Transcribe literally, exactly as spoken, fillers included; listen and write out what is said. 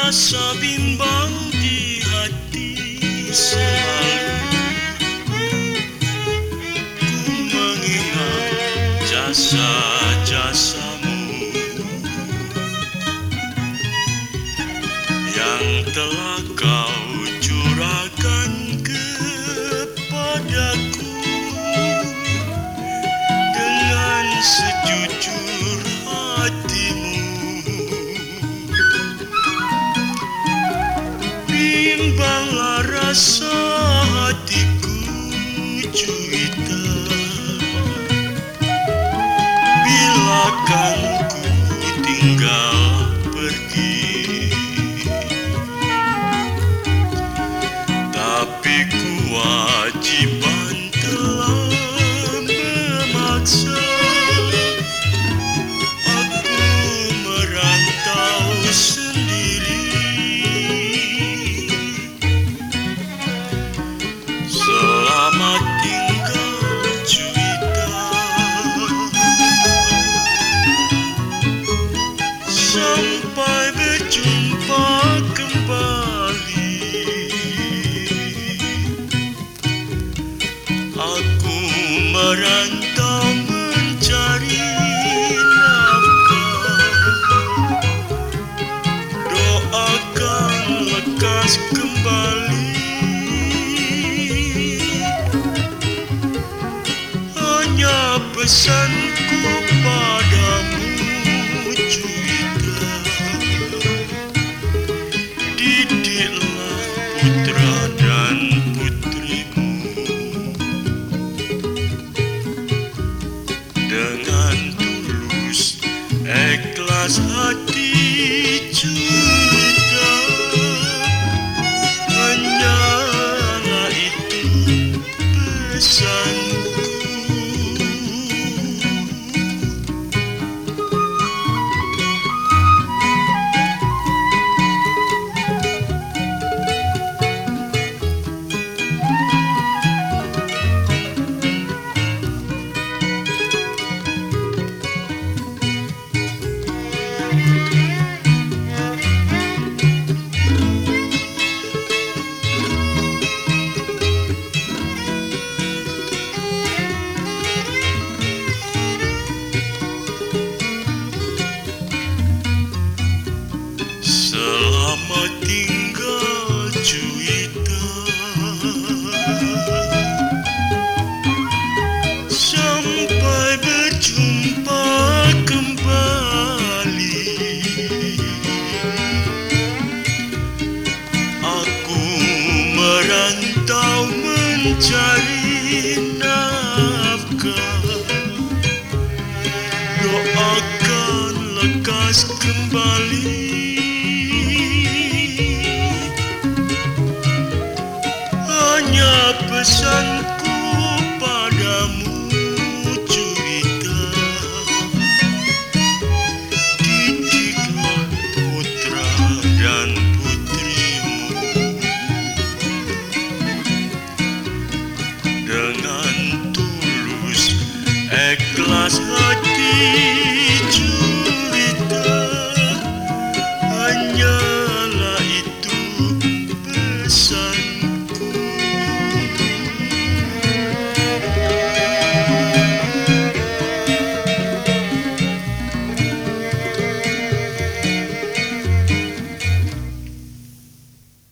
Rasa bimbang di hati selalu ku mengingat jasa-jasamu yang telah kau curahkan kepadaku dengan sejujur hatimu. Bimbanglah rasa hatiku, Juwita, bila kan ku tinggal pergi. Tapi kewajiban telah memaksa aku merantau sendiri. Selamat tinggal, Juwita, sampai berjumpa kembali. Aku merantau mencari nafkah, doakan lekas kembali. Hanya pesanku padamu, Juwita, didiklah putra dan putrimu dengan tulus ikhlas hati, Juwita. Hanyalah itu pesanku. Selamat tinggal, Juwita, sampai berjumpa kembali. Aku merantau mencari nafkah, doakan lekas kembali. Hanya pesanku padamu, Juwita, didiklah putra dan putrimu dengan tulus ikhlas hati, Juwita. Hanyalah itu pesanku.